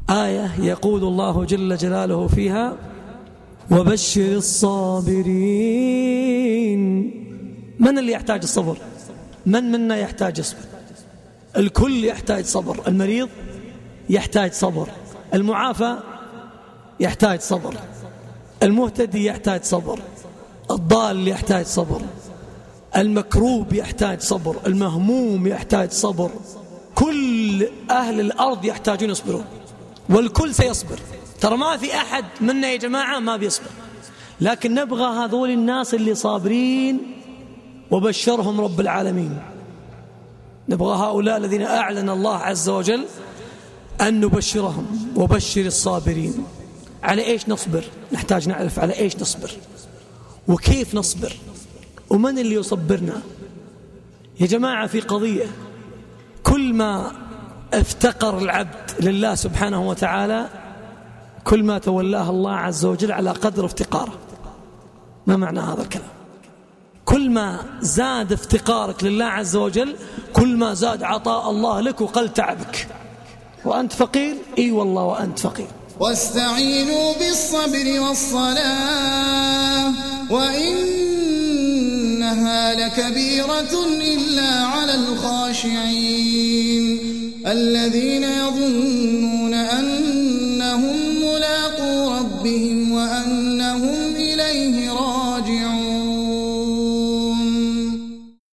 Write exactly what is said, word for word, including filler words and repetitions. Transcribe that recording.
آية يقول الله جل جلاله فيها: وبشر الصابرين. من اللي يحتاج الصبر؟ من منا يحتاج الصبر؟ الكل يحتاج صبر. المريض يحتاج صبر، المعافى يحتاج صبر، المهتدي يحتاج صبر، الضال يحتاج صبر، المكروب يحتاج صبر، المهموم يحتاج صبر. كل أهل الأرض يحتاجون يصبرون، والكل سيصبر. ترى ما في أحد منا يا جماعة ما بيصبر، لكن نبغى هذول الناس اللي صابرين وبشرهم رب العالمين. نبغى هؤلاء الذين أعلن الله عز وجل أن نبشرهم. وبشر الصابرين. على إيش نصبر؟ نحتاج نعرف على إيش نصبر وكيف نصبر ومن اللي يصبرنا. يا جماعة في قضية، كل ما افتقر العبد لله سبحانه وتعالى كل ما تولاه الله عز وجل على قدر افتقاره. ما معنى هذا الكلام؟ كل ما زاد افتقارك لله عز وجل كل ما زاد عطاء الله لك وقل تعبك. وأنت فقير، إي والله وأنت فقير. واستعينوا بالصبر والصلاة وإنها لكبيرة إلا على الخاشعين الذين يظنون أنهم ملاقو ربهم